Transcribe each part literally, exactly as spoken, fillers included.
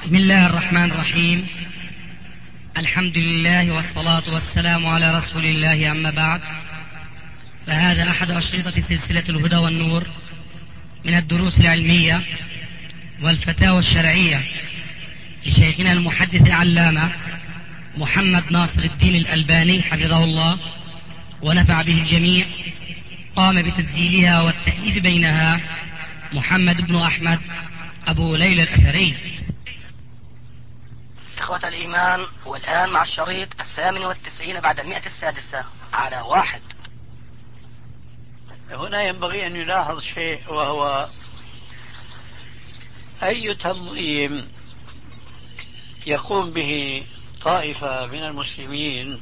بسم الله الرحمن الرحيم. الحمد لله والصلاة والسلام على رسول الله، أما بعد، فهذا أحد أشرطة سلسلة الهدى والنور من الدروس العلمية والفتاوى الشرعية لشيخنا المحدث العلامة محمد ناصر الدين الألباني حفظه الله ونفع به الجميع. قام بتسجيلها والتأليف بينها محمد بن أحمد أبو ليلى الأثري. إخوة الإيمان، والآن مع الشريط الثامن والتسعين بعد المئة السادسة على واحد. هنا ينبغي أن يلاحظ شيء، وهو أي تنظيم يقوم به طائفة من المسلمين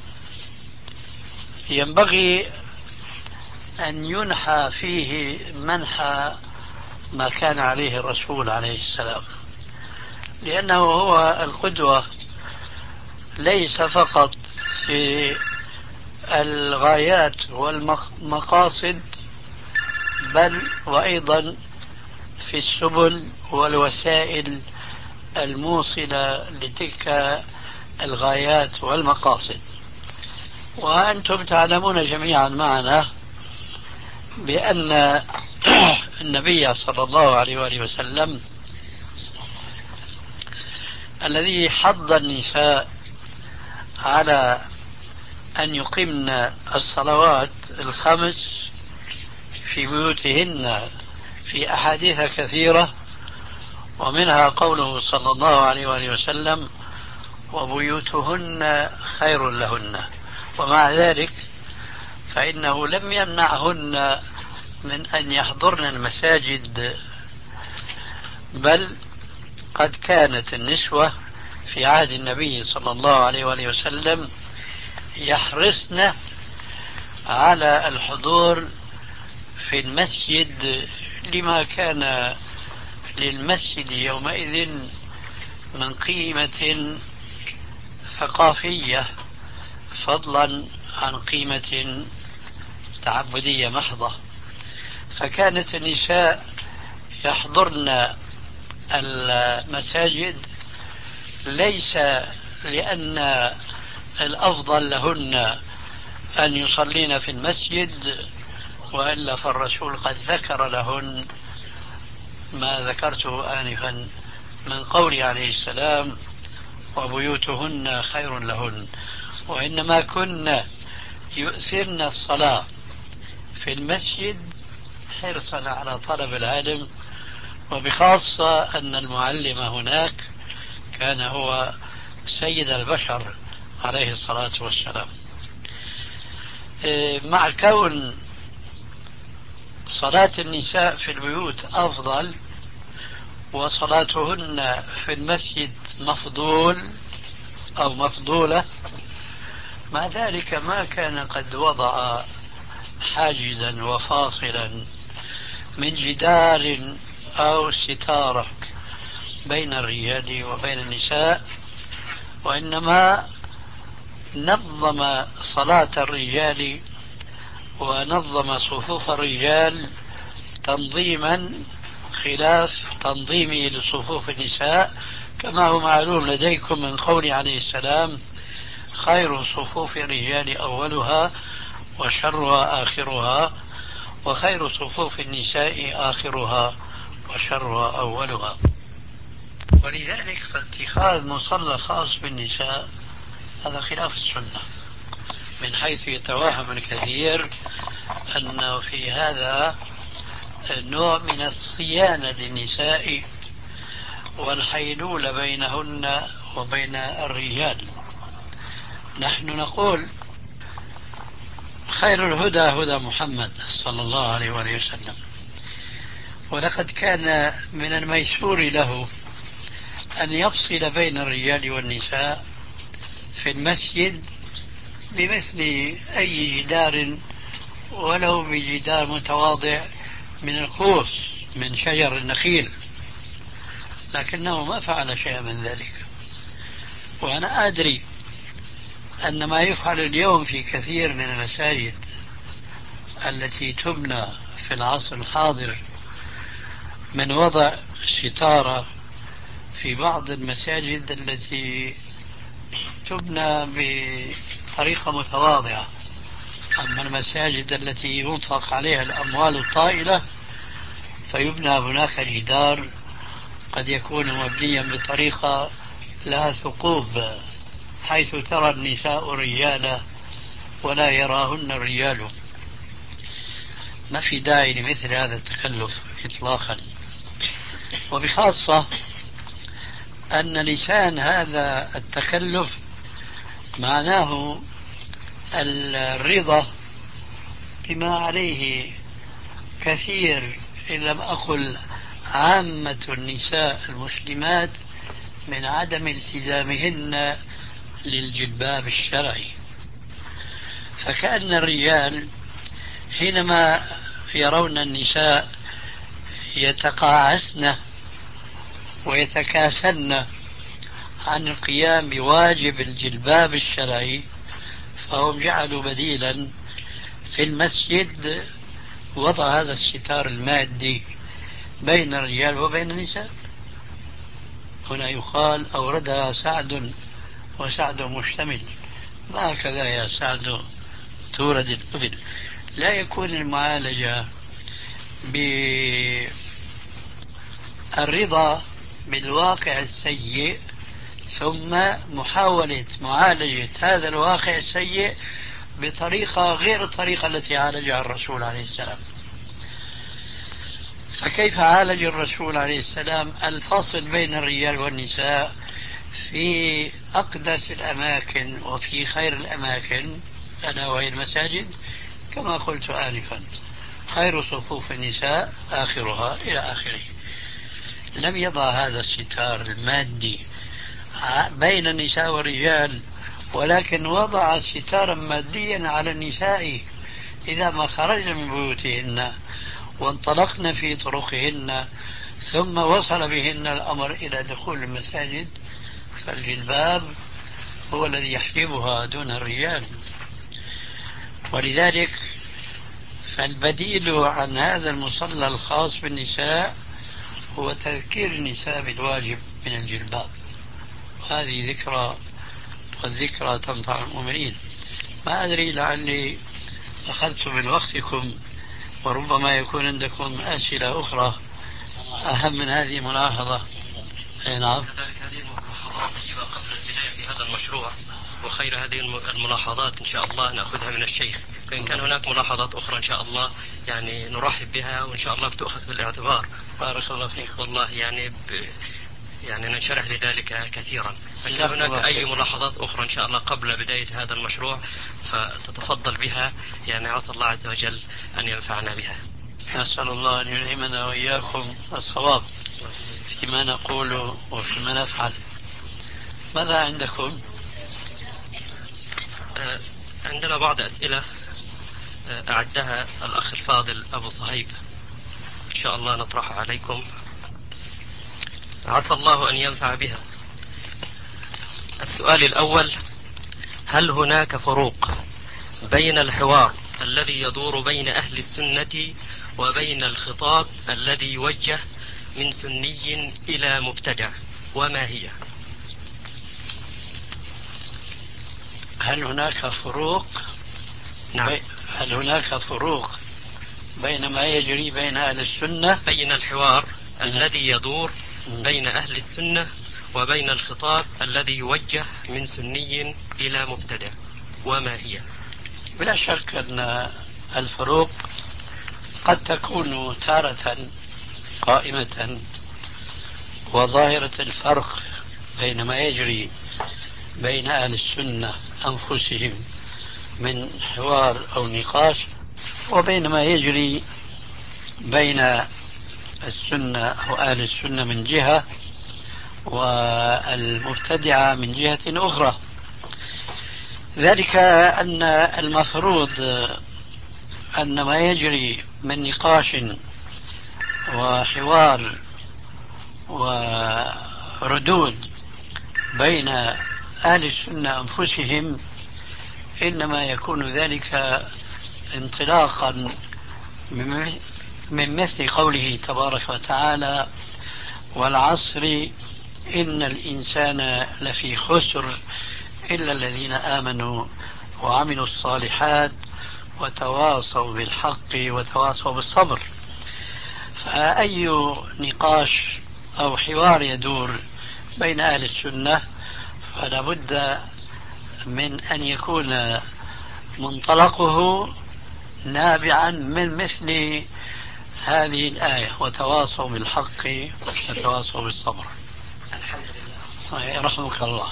ينبغي أن ينحى فيه منحى ما كان عليه الرسول عليه السلام، لأنه هو القدوة ليس فقط في الغايات والمقاصد، بل وأيضا في السبل والوسائل الموصلة لتلك الغايات والمقاصد. وأنتم تعلمون جميعا معنا بأن النبي صلى الله عليه وآله وسلم الذي حض النساء على أن يقمن الصلوات الخمس في بيوتهن في أحاديث كثيرة، ومنها قوله صلى الله عليه وآله وسلم: وبيوتهن خير لهن. ومع ذلك فإنه لم يمنعهن من أن يحضرن المساجد، بل قد كانت النسوة في عهد النبي صلى الله عليه وآله وسلم يحرصن على الحضور في المسجد، لما كان للمسجد يومئذ من قيمة ثقافية، فضلا عن قيمة تعبدية محضة. فكانت النساء يحضرن المساجد ليس لأن الأفضل لهن أن يصلين في المسجد، وإلا فالرسول قد ذكر لهن ما ذكرته آنفا من قوله عليه السلام: وبيوتهن خير لهن. وإنما كن يؤثرن الصلاة في المسجد حرصا على طلب العلم، وبخاصة أن المعلم هناك كان هو سيد البشر عليه الصلاة والسلام. مع كون صلاة النساء في البيوت أفضل وصلاتهن في المسجد مفضول أو مفضولة، مع ذلك ما كان قد وضع حاجزا وفاصلا من جدار أو ستارة بين الرجال وبين النساء، وإنما نظم صلاة الرجال ونظم صفوف الرجال تنظيما خلاف تنظيمه لصفوف النساء، كما هو معلوم لديكم من قول عليه السلام: خير صفوف الرجال أولها وشرها آخرها، وخير صفوف النساء آخرها وشرها أولها. ولذلك فاتخاذ مصلى خاص بالنساء هذا خلاف السنة، من حيث يتوهم الكثير أنه في هذا نوع من الصيانة للنساء والحيلولة بينهن وبين الرجال. نحن نقول: خير الهدى هدى محمد صلى الله عليه وآله وسلم، ولقد كان من الميسور له أن يفصل بين الرجال والنساء في المسجد بمثل أي جدار، ولو بجدار متواضع من القوس من شجر النخيل، لكنه ما فعل شيئا من ذلك. وأنا أدري أن ما يفعل اليوم في كثير من المساجد التي تبنى في العصر الحاضر من وضع ستارة في بعض المساجد التي تبنى بطريقة متواضعة. أما المساجد التي ينفق عليها الأموال الطائلة فيبنى هناك جدار قد يكون مبنيا بطريقة لها ثقوب حيث ترى النساء الرجال ولا يراهن الرجال. ما في داعي لمثل هذا التكلف إطلاقا، وبخاصة أن لسان هذا التكلف معناه الرضا بما عليه كثير إن لم أقل عامة النساء المسلمات من عدم التزامهن للجلباب الشرعي. فكأن الرجال حينما يرون النساء يتقاعسن ويتكاسلن عن القيام بواجب الجلباب الشرعي فهم جعلوا بديلا في المسجد وضع هذا الستار المادي بين الرجال وبين النساء. هنا يقال أوردها سعد وسعد مشتمل، ما هكذا يا سعد تورد الإبل. لا يكون المعالجة بالرضا بالواقع السيء ثم محاولة معالجة هذا الواقع السيء بطريقة غير الطريقة التي عالجها الرسول عليه السلام. فكيف عالج الرسول عليه السلام الفصل بين الرجال والنساء في أقدس الأماكن وفي خير الأماكن ألا وهي المساجد؟ كما قلت آنفا خير صفوف النساء آخرها إلى آخره. لم يضع هذا الستار المادي بين النساء والرجال، ولكن وضع ستارا ماديا على النساء إذا ما خرجن من بيوتهن وانطلقن في طرقهن ثم وصل بهن الأمر إلى دخول المساجد فالجلباب هو الذي يحجبها دون الرجال. ولذلك فالبديل عن هذا المصلى الخاص بالنساء هو تذكير النساء بالواجب من الجلباب. هذه ذكرى، والذكرى تنفع المؤمنين. ما أدري لعلي أخذت من وقتكم وربما يكون عندكم أسئلة أخرى أهم من هذه الملاحظة. نعم. هذه الملاحظات طيبة قبل البداية في هذا المشروع، وخير هذه الملاحظات إن شاء الله نأخذها من الشيخ. فإن كان هناك ملاحظات أخرى إن شاء الله يعني نرحب بها وإن شاء الله بتأخذ في الاعتبار. بارك الله فيك. والله يعني ب... يعني ننشرح لذلك كثيرا. فإن كان هناك أي ملاحظات أخرى إن شاء الله قبل بداية هذا المشروع فتتفضل بها، يعني عسى الله عز وجل أن ينفعنا بها. أسأل الله أن يلهمنا وإياكم الصواب فيما نقول وفيما نفعل. ماذا عندكم؟ عندنا بعض أسئلة أعدها الأخ الفاضل أبو صهيب، إن شاء الله نطرحها عليكم عسى الله أن ينفع بها. السؤال الأول: هل هناك فروق بين الحوار الذي يدور بين أهل السنة وبين الخطاب الذي يوجه من سني إلى مبتدع، وما هي؟ هل هناك فروق؟ نعم. هل هناك فروق بين ما يجري بين أهل السنة، بين الحوار الذي يدور بين أهل السنة وبين الخطاب الذي يوجه من سني إلى مبتدع، وما هي؟ بلا شك أن الفروق قد تكون تارة قائمة، وظاهرة الفرق بين ما يجري بين أهل السنة أنفسهم من حوار أو نقاش وبين ما يجري بين السنة أو أهل السنة من جهة والمبتدعة من جهة أخرى. ذلك أن المفروض أن ما يجري من نقاش وحوار وردود بين أهل السنة أنفسهم إنما يكون ذلك انطلاقا من مثل قوله تبارك وتعالى: والعصر إن الإنسان لفي خسر إلا الذين آمنوا وعملوا الصالحات وتواصوا بالحق وتواصوا بالصبر. فأي نقاش أو حوار يدور بين أهل السنة فلا بد من أن يكون منطلقه نابعا من مثل هذه الآية وتواصوا بالحق وتواصوا بالصبر. الحمد لله. رحمك الله.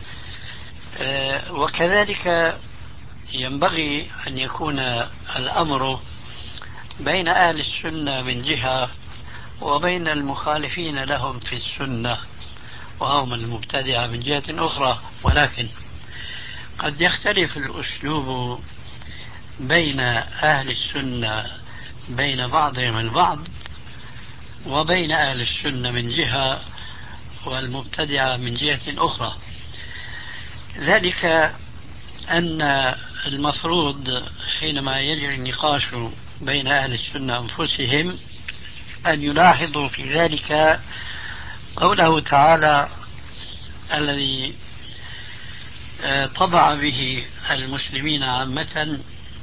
وكذلك ينبغي أن يكون الأمر بين أهل السنة من جهة وبين المخالفين لهم في السنة وهم المبتدعة من جهة أخرى، ولكن قد يختلف الأسلوب بين أهل السنة بين بعضهم البعض وبين أهل السنة من جهة والمبتدعة من جهة أخرى. ذلك أن المفروض حينما يجري النقاش بين أهل السنة أنفسهم أن يلاحظوا في ذلك قوله تعالى الذي طبع به المسلمين عامة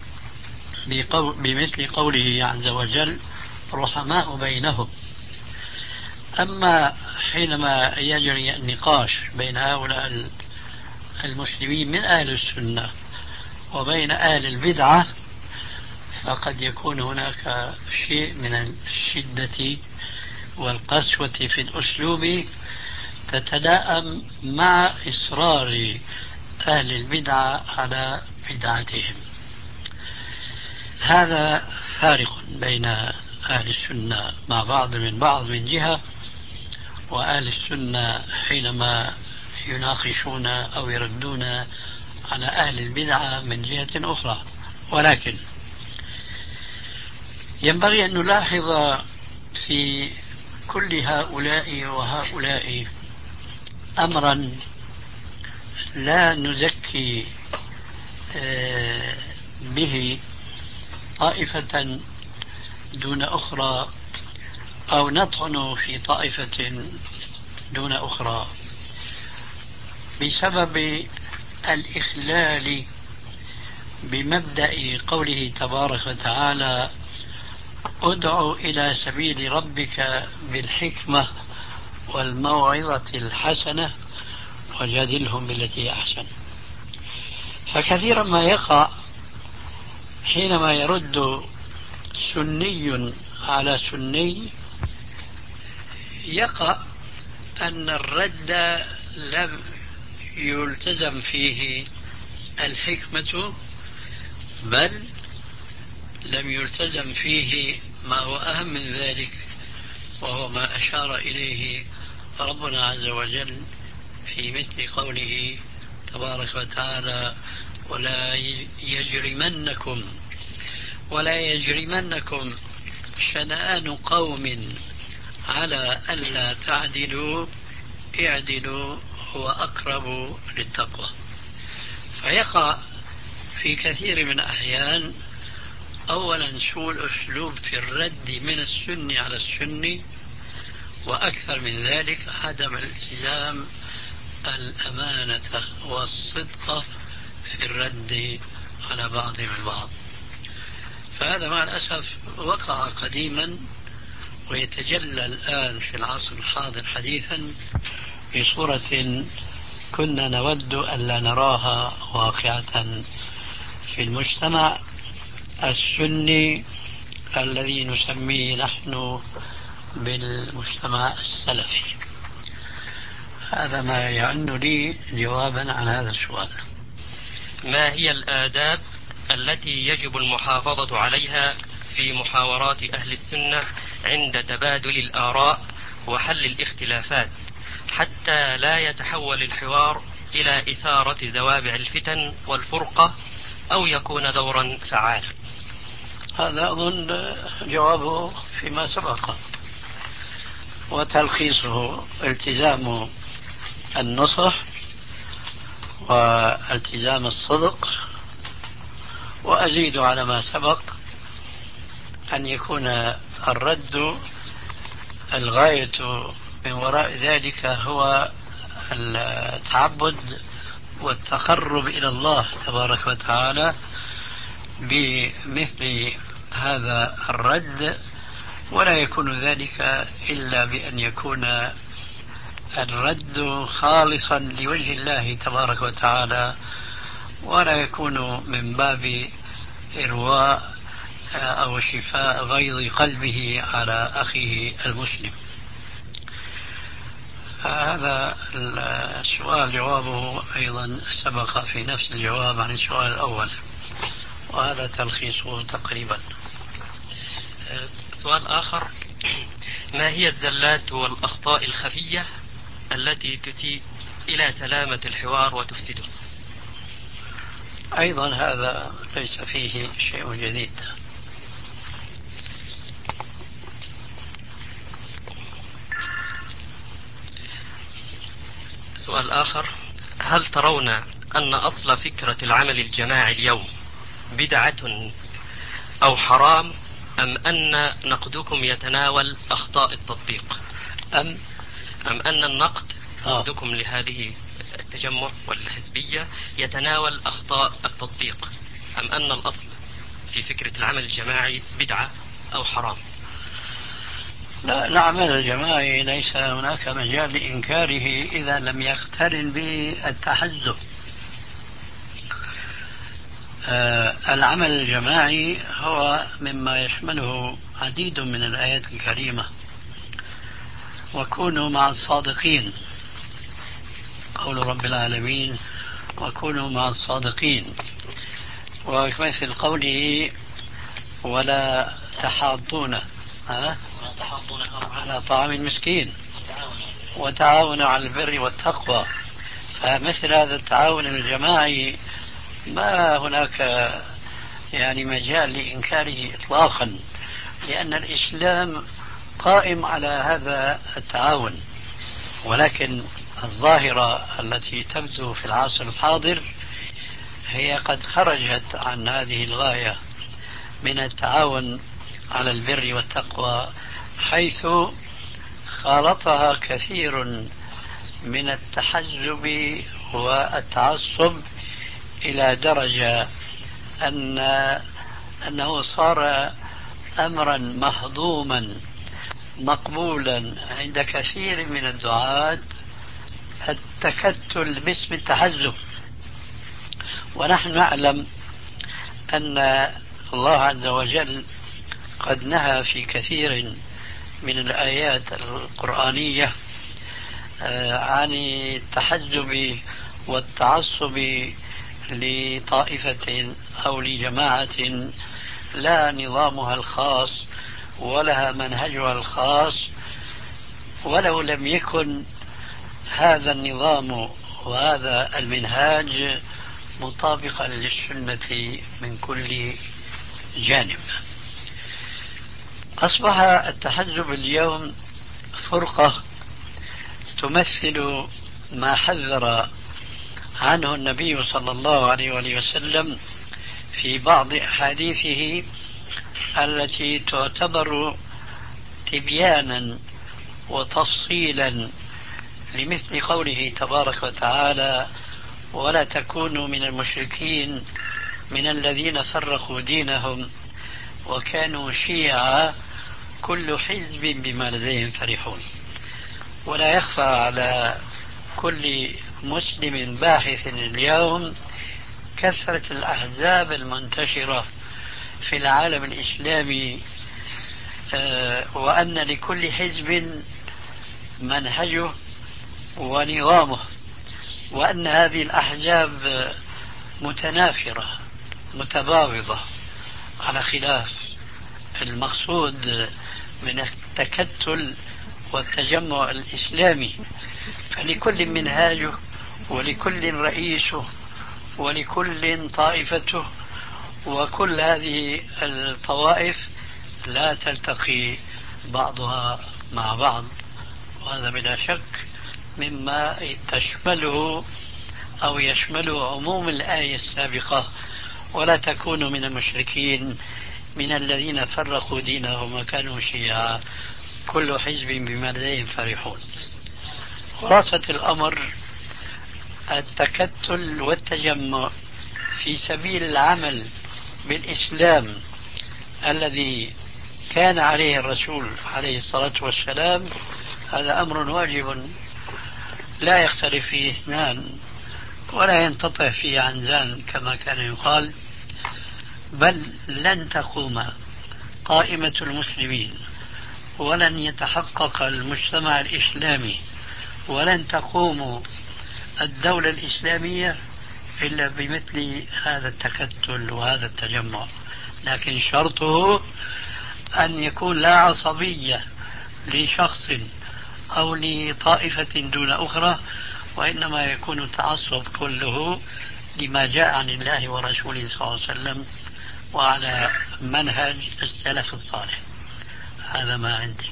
بمثل قوله عز وجل رحماء بينهم. أما حينما يجري النقاش بين هؤلاء المسلمين من أهل السنة وبين أهل البدعة فقد يكون هناك شيء من الشدة والقسوة في الأسلوب تتلائم مع إصرار أهل البدعة على بدعتهم. هذا فارق بين أهل السنة مع بعض من بعض من جهة، وأهل السنة حينما يناقشون أو يردون على أهل البدعة من جهة أخرى. ولكن ينبغي أن نلاحظ في كل هؤلاء وهؤلاء أمرا لا نزكي به طائفة دون أخرى أو نطعن في طائفة دون أخرى بسبب الإخلال بمبدأ قوله تبارك وتعالى ادع إلى سبيل ربك بالحكمة والموعظة الحسنة وجادلهم بالتي أحسن. فكثيرا ما يقع حينما يرد سني على سني يقع أن الرد لم يلتزم فيه الحكمة، بل لم يلتزم فيه ما هو أهم من ذلك، وهو ما أشار إليه ربنا عز وجل في مثل قوله تبارك وتعالى ولا يجرمنكم ولا يجرمنكم شنآن قوم على ألا تعدلوا اعدلوا هو أقرب للتقوى. فيقع في كثير من الأحيان أولا سوء الأسلوب في الرد من السني على السني، وأكثر من ذلك عدم الالتزام الأمانة والصدق في الرد على بعضهم البعض. فهذا مع الأسف وقع قديما ويتجلى الآن في العصر الحاضر حديثا بصورة كنا نود ألا نراها واقعة في المجتمع السني الذي نسميه نحن بالمجتمع السلفي. هذا ما يعن لي جوابا عن هذا السؤال. ما هي الآداب التي يجب المحافظة عليها في محاورات أهل السنة عند تبادل الآراء وحل الاختلافات حتى لا يتحول الحوار إلى إثارة زوابع الفتن والفرقة أو يكون دورا فعالا؟ هذا أظن جوابه فيما سبق، وتلخيصه التزام النصح والتزام الصدق، وأزيد على ما سبق أن يكون الرد الغاية من وراء ذلك هو التعبد والتقرب إلى الله تبارك وتعالى بمثل هذا الرد، ولا يكون ذلك إلا بأن يكون الرد خالصا لوجه الله تبارك وتعالى، ولا يكون من باب إرواء أو شفاء غيظ قلبه على أخيه المسلم. هذا السؤال جوابه أيضا سبق في نفس الجواب عن السؤال الأول، وهذا تلخيصه تقريبا. سؤال آخر: ما هي الزلات والأخطاء الخفية التي تسيء إلى سلامة الحوار وتفسده؟ أيضا هذا ليس فيه شيء جديد. سؤال آخر: هل ترون أن أصل فكرة العمل الجماعي اليوم بدعة أو حرام، أم أن نقدكم يتناول أخطاء التطبيق؟ أم أم أن النقد آه. نقدكم لهذه التجمع والحزبية يتناول أخطاء التطبيق، أم أن الأصل في فكرة العمل الجماعي بدعة أو حرام؟ لا، العمل الجماعي ليس هناك مجال لإنكاره إذا لم يقترن به التحزب. آه العمل الجماعي هو مما يشمله عديد من الآيات الكريمة: وكونوا مع الصادقين، قول رب العالمين وكونوا مع الصادقين، ومثل قوله ولا تحاضون ها على طعام المسكين وتعاونوا على البر والتقوى. فمثل هذا التعاون الجماعي ما هناك يعني مجال لإنكاره إطلاقا، لأن الإسلام قائم على هذا التعاون. ولكن الظاهرة التي تبدو في العصر الحاضر هي قد خرجت عن هذه الغاية من التعاون على البر والتقوى، حيث خالطها كثير من التحزب والتعصب إلى درجة أن أنه صار أمرا مهضوما مقبولا عند كثير من الدعاة التكتل باسم التحزب. ونحن نعلم أن الله عز وجل قد نهى في كثير من الآيات القرآنية عن التحزب والتعصب لطائفة أو لجماعة لا نظامها الخاص ولها منهجها الخاص، ولو لم يكن هذا النظام وهذا المنهاج مطابقا للسنة من كل جانب. أصبح التحزب اليوم فرقة تمثل ما حذر عنه النبي صلى الله عليه وآله وسلم في بعض أحاديثه التي تعتبر تبيانا وتفصيلا لمثل قوله تبارك وتعالى: ولا تكونوا من المشركين من الذين فرقوا دينهم وكانوا شيعا كل حزب بما لديهم فرحون. ولا يخفى على كل مسلم باحث اليوم كثرة الأحزاب المنتشرة في العالم الإسلامي، وأن لكل حزب منهجه ونظامه، وأن هذه الأحزاب متنافرة متباغضة، على خلاف المقصود من التكتل والتجمع الإسلامي. فلكل منهاجه ولكل رئيسه ولكل طائفته، وكل هذه الطوائف لا تلتقي بعضها مع بعض، وهذا بلا شك مما تشمله أو يشمله عموم الآية السابقة: ولا تكونوا من المشركين من الذين فرقوا دينهم وكانوا شيعا كل حزب بما لديهم فرحون. خلاصة الأمر التكتل والتجمع في سبيل العمل بالإسلام الذي كان عليه الرسول عليه الصلاة والسلام، هذا أمر واجب لا يختلف فيه اثنان ولا ينتطع فيه عنزان كما كان يقال. بل لن تقوم قائمة المسلمين ولن يتحقق المجتمع الإسلامي ولن تقوم الدولة الإسلامية إلا بمثل هذا التكتل وهذا التجمع. لكن شرطه أن يكون لا عصبية لشخص أو لطائفة دون أخرى، وإنما يكون التعصب كله لما جاء عن الله ورسوله صلى الله عليه وسلم وعلى منهج السلف الصالح. هذا ما عندي.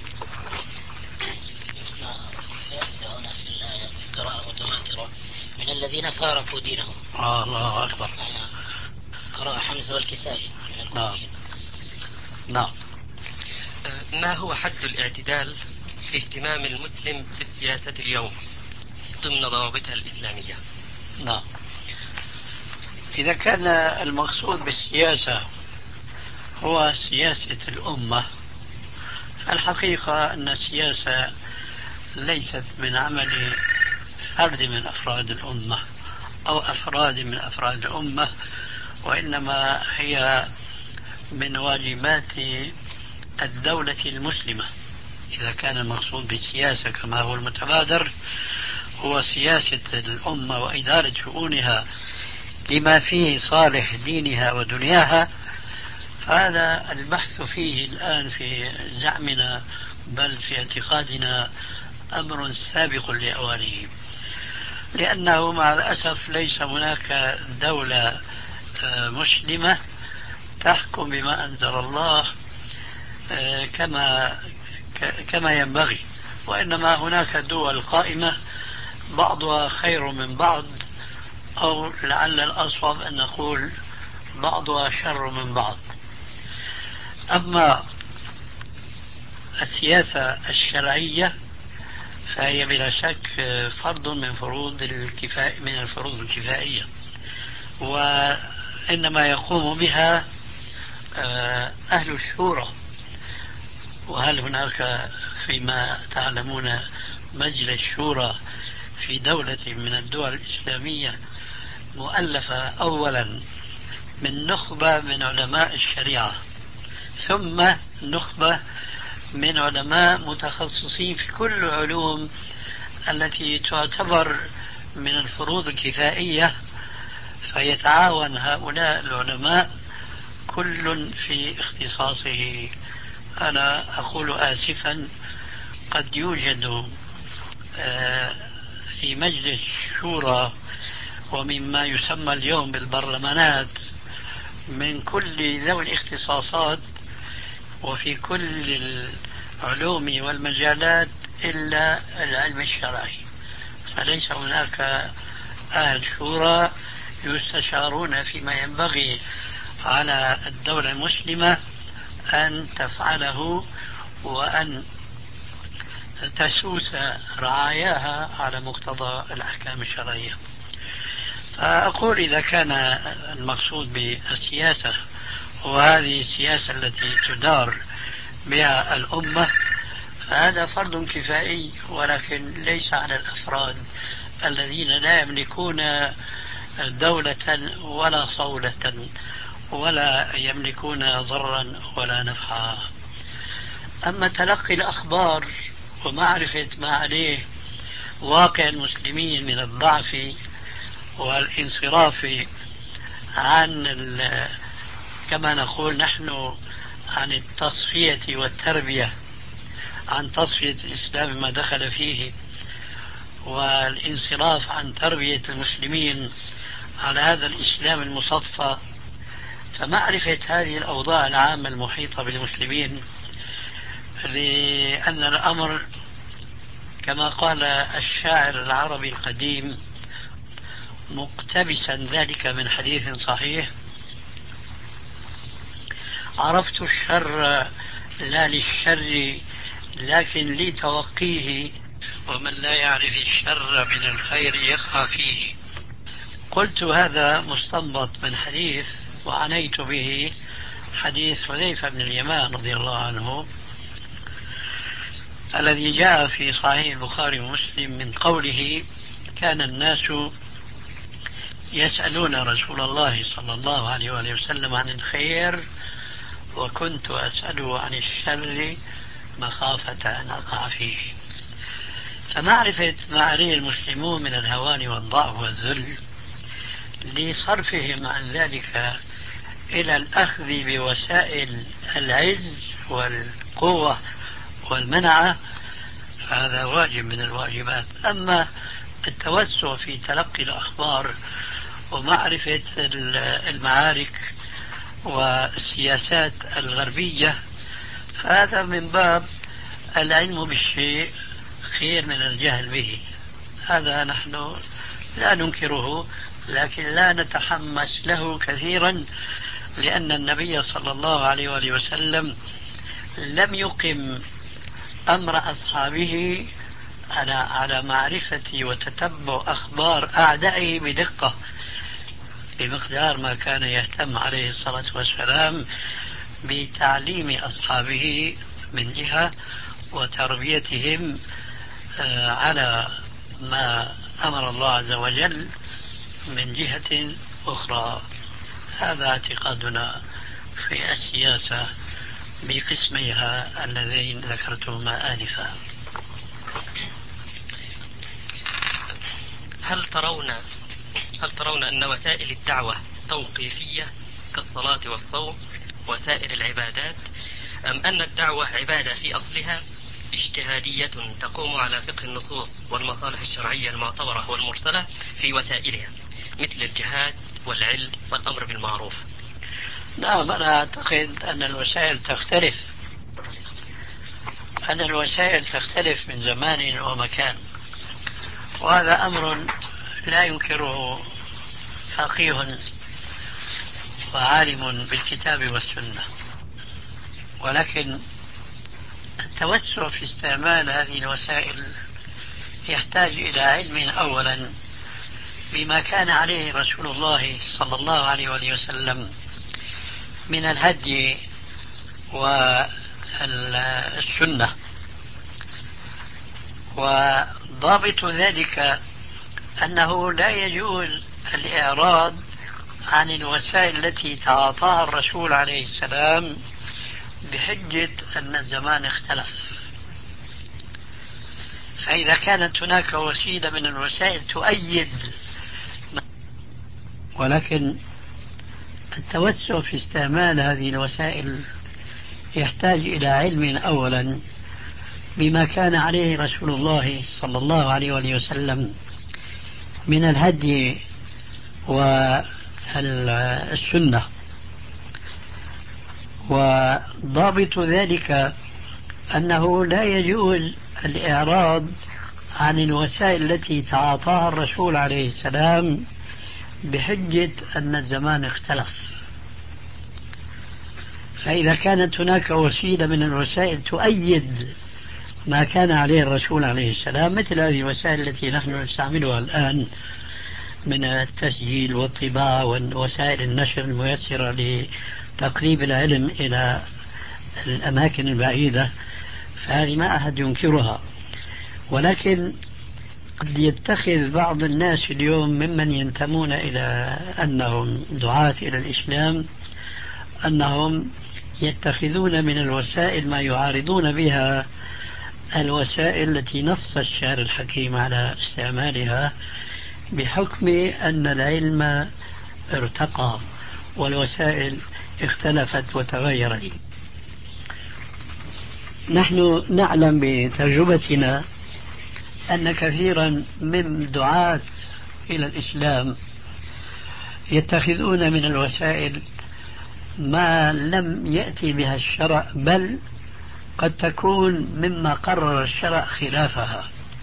هنا في الآية قراءة متواترة من الذين فارقوا دينهم. آه الله أكبر. قراءة حمزة والكسائي من الكوفيين. نعم. ما هو حد الاعتدال في اهتمام المسلم بالسياسة اليوم ضمن ضوابطها الإسلامية؟ نعم. إذا كان المقصود بالسياسة هو سياسة الأمة، فالحقيقة أن السياسة ليست من عمل فرد من أفراد الأمة أو أفراد من أفراد الأمة، وإنما هي من واجبات الدولة المسلمة. إذا كان المقصود بالسياسة كما هو المتبادر هو سياسة الأمة وإدارة شؤونها لما فيه صالح دينها ودنياها، فهذا البحث فيه الآن في زعمنا بل في اعتقادنا أمر سابق لأوانه، لأنه مع الأسف ليس هناك دولة مسلمة تحكم بما أنزل الله كما كما ينبغي، وإنما هناك دول قائمة بعضها خير من بعض، أو لعل الأصوب أن نقول بعضها شر من بعض. أما السياسة الشرعية فهي بلا شك فرض من فروض الكفاية من الفروض الكفائية، وإنما يقوم بها أهل الشورى. وهل هناك فيما تعلمون مجلس شورى في دولة من الدول الإسلامية مؤلفة أولا من نخبة من علماء الشريعة، ثم نخبة من علماء متخصصين في كل العلوم التي تعتبر من الفروض الكفائية، فيتعاون هؤلاء العلماء كل في اختصاصه. أنا أقول آسفا قد يوجد في مجلس الشورى ومما يسمى اليوم بالبرلمانات من كل ذوي الاختصاصات وفي كل العلوم والمجالات إلا العلم الشرعي، فليس هناك أهل شورى يستشارون فيما ينبغي على الدولة المسلمة أن تفعله وأن تسوس رعاياها على مقتضى الأحكام الشرعية. فأقول إذا كان المقصود بالسياسة وهذه السياسة التي تدار بها الأمة فهذا فرض كفائي، ولكن ليس على الأفراد الذين لا يملكون دولة ولا صولة ولا يملكون ضرا ولا نفعا. أما تلقي الأخبار ومعرفة ما عليه واقع المسلمين من الضعف والانصراف عن كما نقول نحن عن التصفية والتربية، عن تصفية الإسلام ما دخل فيه والانصراف عن تربية المسلمين على هذا الإسلام المصفى، فمعرفة هذه الأوضاع العامة المحيطة بالمسلمين، لأن الأمر كما قال الشاعر العربي القديم مقتبسا ذلك من حديث صحيح: عرفت الشر لا للشر لكن لتوقيه، ومن لا يعرف الشر من الخير يقع فيه. قلت هذا مستنبط من حديث وعنيت به، حديث حذيفة بن اليمان رضي الله عنه الذي جاء في صحيح البخاري ومسلم من قوله: كان الناس يسألون رسول الله صلى الله عليه وآله وسلم عن الخير وكنت أسأله عن الشر مخافة أن أقع فيه. فمعرفة ما عليه المسلمون من الهوان والضعف والذل لصرفهم عن ذلك إلى الأخذ بوسائل العز والقوة والمنعة، هذا واجب من الواجبات. أما التوسع في تلقي الأخبار ومعرفة المعارك والسياسات الغربية فهذا من باب العلم بالشيء خير من الجهل به. هذا نحن لا ننكره، لكن لا نتحمس له كثيرا، لأن النبي صلى الله عليه وآله وسلم لم يقم أمر أصحابه على على معرفة وتتبع أخبار أعدائه بدقة بمقدار ما كان يهتم عليه الصلاة والسلام بتعليم أصحابه من جهة وتربيتهم على ما أمر الله عز وجل من جهة أخرى. هذا اعتقادنا في السياسة بقسميها اللذين ذكرتهما آنفا. هل ترون هل ترون أن وسائل الدعوة توقيفية كالصلاة والصوم وسائر العبادات، أم أن الدعوة عبادة في أصلها اجتهادية تقوم على فقه النصوص والمصالح الشرعية المعتبرة والمرسلة في وسائلها مثل الجهاد والعلم والأمر بالمعروف؟ نعم، أنا أعتقد أن الوسائل تختلف أن الوسائل تختلف من زمان ومكان، وهذا أمر لا ينكره فقيه وعالم بالكتاب والسنة. ولكن التوسع في استعمال هذه الوسائل يحتاج إلى علم أولا بما كان عليه رسول الله صلى الله عليه وآله وسلم من الهدي والسنة، وضابط ذلك أنه لا يجوز الإعراض عن الوسائل التي تعاطاها الرسول عليه السلام بحجة أن الزمان اختلف. فإذا كانت هناك وسيلة من الوسائل تؤيد، ولكن التوسع في استعمال هذه الوسائل يحتاج إلى علم أولا بما كان عليه رسول الله صلى الله عليه وآله وسلم من الهدي والسنة، وضابط ذلك أنه لا يجوز الإعراض عن الوسائل التي تعاطاها الرسول عليه السلام بحجة أن الزمان اختلف. فإذا كانت هناك وسيلة من الوسائل تؤيد ما كان عليه الرسول عليه السلام مثل هذه الوسائل التي نحن نستعملها الآن من التسجيل والطباعة ووسائل النشر الميسرة لتقريب العلم إلى الأماكن البعيدة، فهذه ما أحد ينكرها. ولكن قد يتخذ بعض الناس اليوم ممن ينتمون إلى أنهم دعاة إلى الإسلام أنهم يتخذون من الوسائل ما يعارضون بها الوسائل التي نص الشارع الحكيم على استعمالها بحكم أن العلم ارتقى والوسائل اختلفت وتغيرت. نحن نعلم بتجربتنا أن كثيرا من دعاة إلى الإسلام يتخذون من الوسائل ما لم يأتي بها الشرع، بل قد تكون مما قرر الشرع خلافها.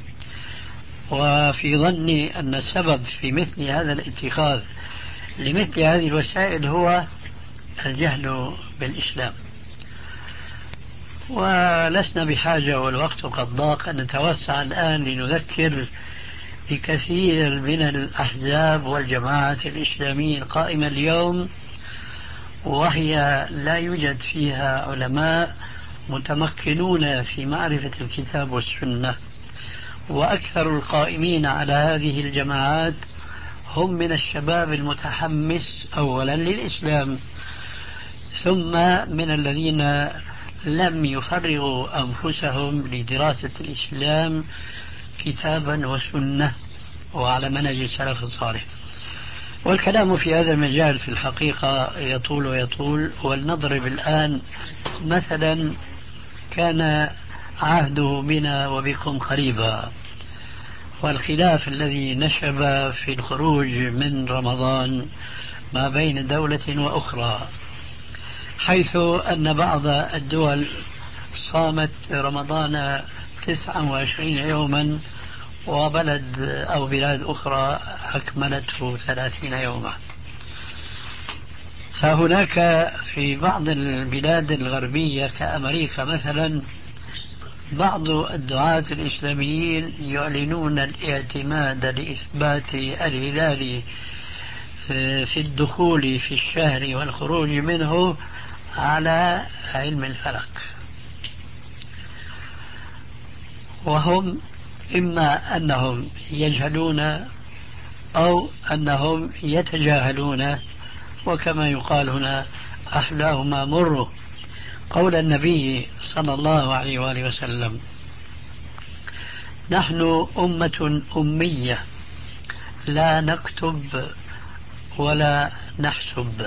وفي ظني أن السبب في مثل هذا الاتخاذ لمثل هذه الوسائل هو الجهل بالإسلام. ولسنا بحاجة والوقت قد ضاق أن نتوسع الآن لنذكر بكثير من الأحزاب والجماعات الإسلامية القائمة اليوم، وهي لا يوجد فيها علماء متمكنون في معرفة الكتاب والسنة، وأكثر القائمين على هذه الجماعات هم من الشباب المتحمس أولا للإسلام، ثم من الذين لم يفرغوا أنفسهم لدراسة الإسلام كتابا وسنة وعلى منهج السلف الصالح. والكلام في هذا المجال في الحقيقة يطول ويطول، ولنضرب الآن مثلا كان عهده بنا وبكم قريبا، والخلاف الذي نشب في الخروج من رمضان ما بين دولة وأخرى، حيث أن بعض الدول صامت رمضان تسعة وعشرين يوما، وبلد أو بلاد أخرى أكملته ثلاثين يوما. فهناك في بعض البلاد الغربية كأمريكا مثلا بعض الدعاة الإسلاميين يعلنون الاعتماد لإثبات الهلال في الدخول في الشهر والخروج منه على علم الفلك، وهم إما أنهم يجهلون أو أنهم يتجاهلون، وكما يقال هنا أحلاهما مر. قول النبي صلى الله عليه وآله وسلم: نحن أمة أمية لا نكتب ولا نحسب،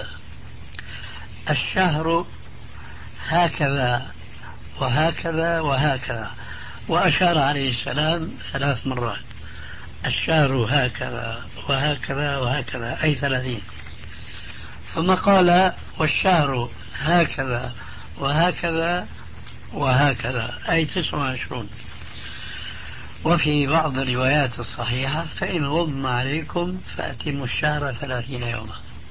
الشهر هكذا وهكذا وهكذا، وأشار عليه السلام ثلاث مرات: الشهر هكذا وهكذا وهكذا، أي ثلاثين. ثم قال: والشهر هكذا وهكذا وهكذا، أي تسعة وعشرون. وفي بعض الروايات الصحيحة: فإن غم عليكم فأتموا الشهر ثلاثين يوما.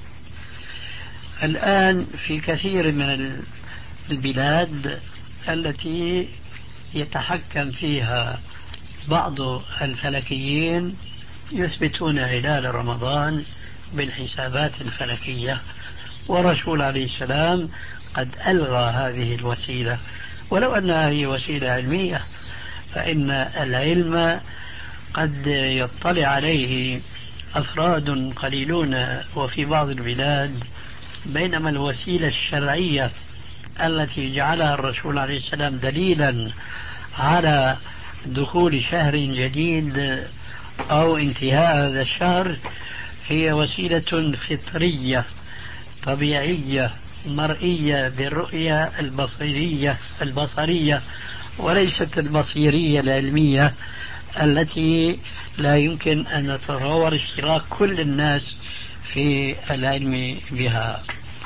الآن في كثير من البلاد التي يتحكم فيها بعض الفلكيين يثبتون هلال رمضان بالحسابات الفلكية، والرسول عليه السلام قد ألغى هذه الوسيلة، ولو أنها هي وسيلة علمية، فإن العلم قد يطلع عليه أفراد قليلون وفي بعض البلاد، بينما الوسيلة الشرعية التي جعلها الرسول عليه السلام دليلا على دخول شهر جديد أو انتهاء هذا الشهر هي وسيلة فطرية طبيعية مرئية بالرؤية البصرية البصرية وليست البصيرية العلمية التي لا يمكن أن نتصور اشتراك كل الناس في العلم بها.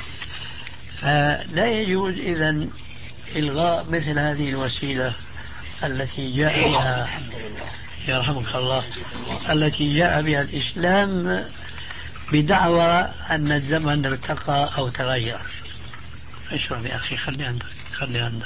فلا يجوز إذن إلغاء مثل هذه الوسيلة التي جاء بها يرحمك الله التي جاء بها الإسلام بدعوى أن الزمن ارتقى أو تغير. اشرب يا أخي، خلي عندك خلي عندك.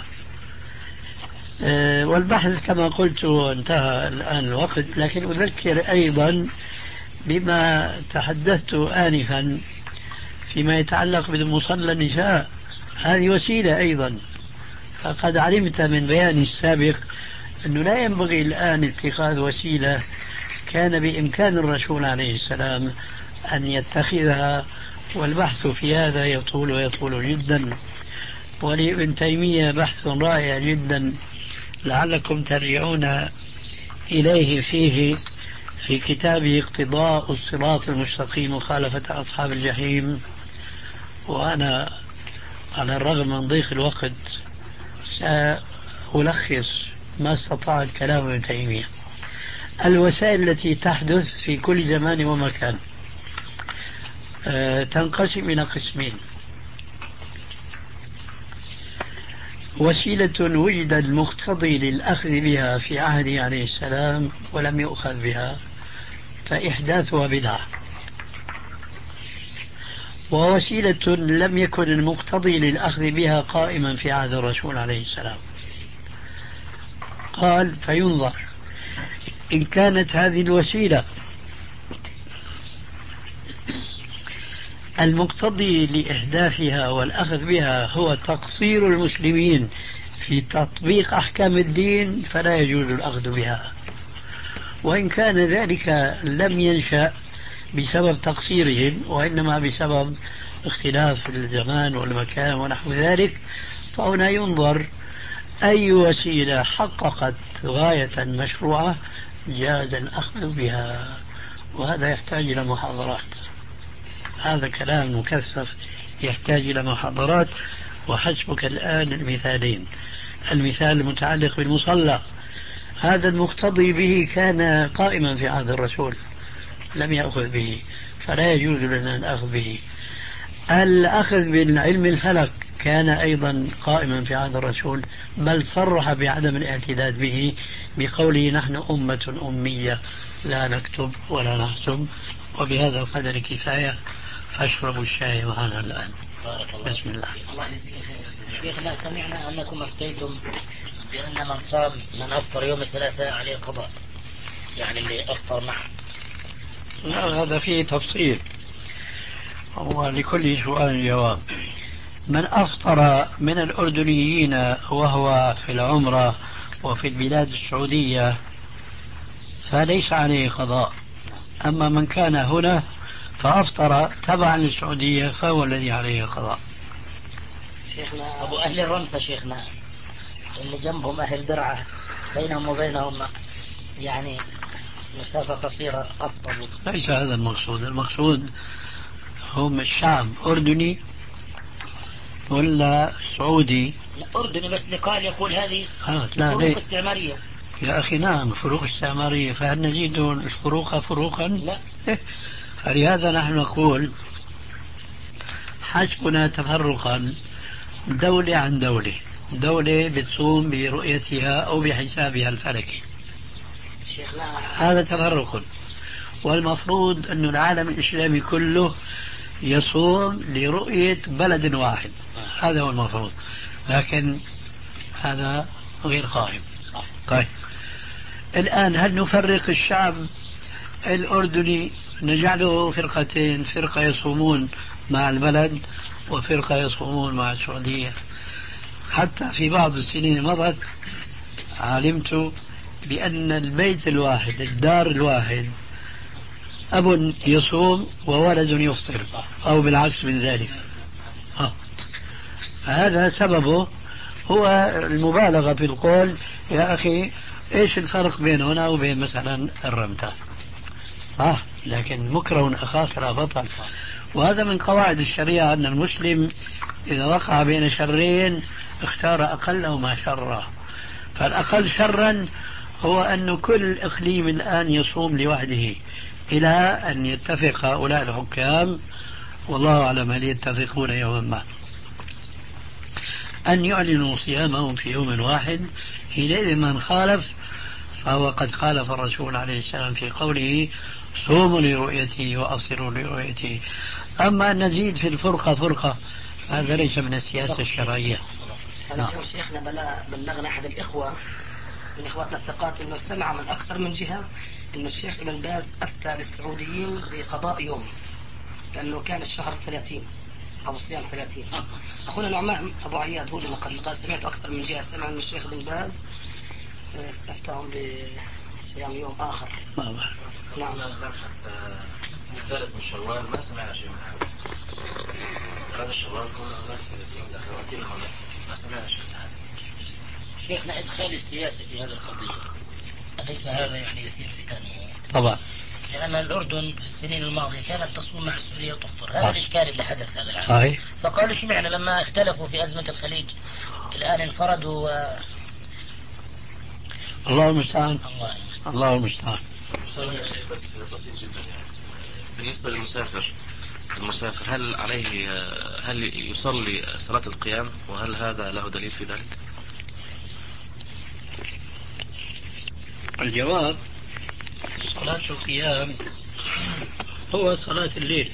أه والبحث كما قلت انتهى الآن الوقت، لكن أذكر أيضا بما تحدثت آنفا فيما يتعلق بمصلى النساء، هذه وسيلة أيضا. فقد علمت من بياني السابق أنه لا ينبغي الآن اتخاذ وسيلة كان بإمكان الرسول عليه السلام أن يتخذها، والبحث في هذا يطول ويطول جدا. ولابن تيمية بحث رائع جدا لعلكم ترجعون إليه فيه في كتابه اقتضاء الصراط المستقيم مخالفة أصحاب الجحيم. وأنا على الرغم من ضيق الوقت سألخص ما استطاع الكلام ابن تيمية. الوسائل التي تحدث في كل زمان ومكان أه تنقسم إلى قسمين: وسيلة وجد المقتضي للأخذ بها في عهده عليه السلام ولم يؤخذ بها فإحداثها بدعة، ووسيلة لم يكن المقتضي للأخذ بها قائما في عهد الرسول عليه السلام قال فينظر إن كانت هذه الوسيلة المقتضي لإحداثها والأخذ بها هو تقصير المسلمين في تطبيق أحكام الدين فلا يجوز الأخذ بها. وإن كان ذلك لم ينشأ بسبب تقصيرهم وإنما بسبب اختلاف الزمان والمكان ونحو ذلك، فهنا ينظر أي وسيلة حققت غاية مشروعة جاز الأخذ بها. وهذا يحتاج إلى محاضرات، هذا كلام مكثف يحتاج إلى محاضرات. وحسبك الآن المثالين. المثال المتعلق بالمصلى، هذا المقتضي به كان قائما في عهد الرسول لم يأخذ به، فلا يجوز لنا الأخذ به. الأخذ بالعلم الفلك كان أيضا قائما في عهد الرسول، بل صرح بعدم الاعتداد به بقوله نحن أمة أمية لا نكتب ولا نحسب. وبهذا القدر كفاية، فاشربوا الشاي معنا الآن. بسم الله. الله يجزيك خير. شيخنا سمعنا أنكم أفتيتم بأن من صام من أفطر يوم الثلاثاء عليه قضاء، يعني اللي أفطر معه. لا، هذا فيه تفصيل، ولكل سؤال جواب. من أفطر من الأردنيين وهو في العمرة وفي البلاد السعودية فليس عليه قضاء. أما من كان هنا فأفطر تبعا للسعودية فهو الذي عليه قضاء. شيخنا أبو أهل الرمسة شيخنا اللي جنبهم أهل درعة بينهم وبينهم يعني مسافة قصيرة أفضل. ليس هذا المقصود. المقصود هم الشعب أردني ولا سعودي؟ أردني بس اللي قال يقول هذه آه لا فروق ليه؟ استعمارية. يا أخي نعم فروق استعمارية، فهل نزيد الفروق فروقا؟ لا. فلهذا نحن نقول حسبنا تفرقا دولة عن دولة. دولة بتصوم برؤيتها أو بحسابها الفلكي، هذا تفرق. والمفروض أن العالم الإسلامي كله يصوم لرؤية بلد واحد، هذا هو المفروض، لكن هذا غير قائم. طيب الآن هل نفرق الشعب الأردني نجعله فرقتين، فرقة يصومون مع البلد وفرقة يصومون مع السعودية؟ حتى في بعض السنين مضت علمت بأن البيت الواحد الدار الواحد أب يصوم وولد يفطر أو بالعكس من ذلك. آه. هذا سببه هو المبالغة في القول يا أخي إيش الفرق بين هنا وبين مثلا الرمتة؟ آه. لكن مكره أخاك لا بطل. وهذا من قواعد الشريعة أن المسلم إذا وقع بين شرين اختار أقلهما شرا. فالأقل شرا هو أن كل إقليم الآن يصوم لوحده إلى أن يتفق هؤلاء الحكام، والله أعلم هل يتفقون يوما ما، أن يعلنوا صيامهم في يوم واحد. حينئذ من خالف فهو قد خالف الرسول عليه السلام في قوله صوموا لرؤيته وأفطروا لرؤيته. أما أن نزيد في الفرقة فرقة هذا ليس من السياسة الشرعية. نعم. شيخنا بلغنا أحد الإخوة من إخواتنا الثقات أنه سمع من أكثر من جهة أن الشيخ ابن باز أفتى للسعوديين بقضاء يوم لأنه كان الشهر ثلاثين أو الصيام ثلاثين. أخونا نعمان أبو عياد هو اللي قال سمعت أكثر من جهة، سمع أن الشيخ ابن باز أفتاهم بصيام يوم آخر. نعم. نعم. الثالث من شوال ما سمعنا شيء من هذا. هذا الشوال كنا نفسه ما سمعنا شيء من هذا. شيخنا إدخال السياسة في هذه القضية أليس هذا يعني يثير فتنه؟ طبعا. لأن الأردن في السنين الماضية كانت تصوم مع السورية وتفطر، هذا الإشكال اللي حدث هذا العام. صحيح. فقالوا شو معنى لما اختلفوا في أزمة الخليج الآن انفردوا و... الله المستعان. الله المستعان. بس بسيط جدا يعني. بالنسبة للمسافر المسافر هل عليه هل يصلي صلاة القيام وهل هذا له دليل في ذلك؟ الجواب صلاة القيام هو صلاة الليل،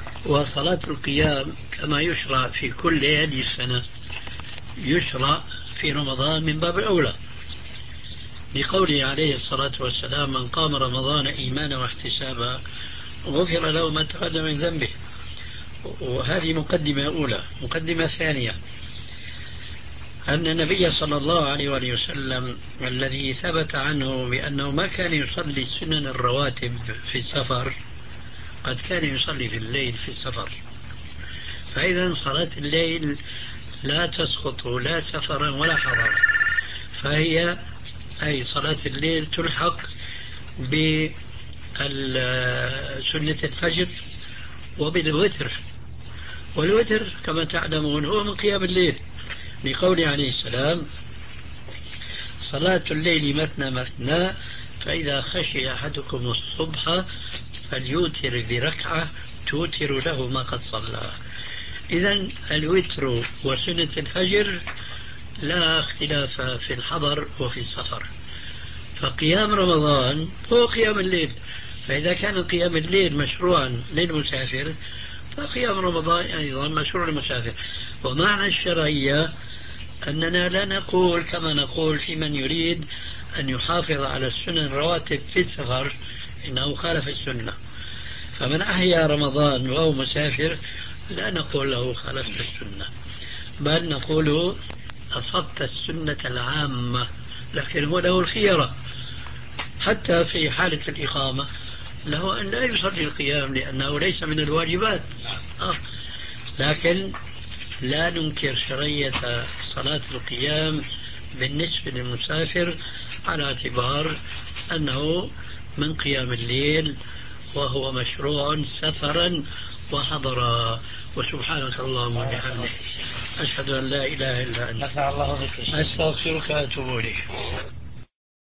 وصلاة القيام كما يشرع في كل هذه السنة يشرع في رمضان من باب أولى، بقوله عليه الصلاة والسلام: من قام رمضان إيمانا واحتسابا غفر له ما تقدم من ذنبه. وهذه مقدمة أولى. مقدمة ثانية: أن النبي صلى الله عليه وآله وسلم الذي ثبت عنه بأنه ما كان يصلي سنن الرواتب في السفر قد كان يصلي في الليل في السفر، فإذا صلاة الليل لا تسقط لا سفرا ولا حضرا، فهي أي صلاة الليل تلحق بسنة الفجر وبالوتر، والوتر كما تعلمون هو من قيام الليل، لقوله عليه السلام: صلاة الليل مثنى مثنى فإذا خشي أحدكم الصبح فليوتر بركعة توتر له ما قد صلى. إذن الوتر وسنة الفجر لا اختلاف في الحضر وفي السفر، فقيام رمضان هو قيام الليل، فإذا كان قيام الليل مشروعا للمسافر فقيام رمضان أيضا مشروع للمسافر. ومعنى الشرعية أننا لا نقول كما نقول في من يريد أن يحافظ على السنن الرواتب في السفر إنه خالف السنة، فمن أحيا رمضان وهو مسافر لا نقول له خالفت السنة، بل نقول أصبت السنة العامة، لكن هو له الخيرة حتى في حالة الإقامة له أن لا يصلي القيام لأنه ليس من الواجبات. آه. لكن لا ننكر شرعية صلاة القيام بالنسبة للمسافر على اعتبار أنه من قيام الليل وهو مشروع سفرا وحضرا. وسبحانك اللهم وبحمدك أشهد أن لا إله إلا أنت نفع الله بك. أستغفرك وأتوب إليك.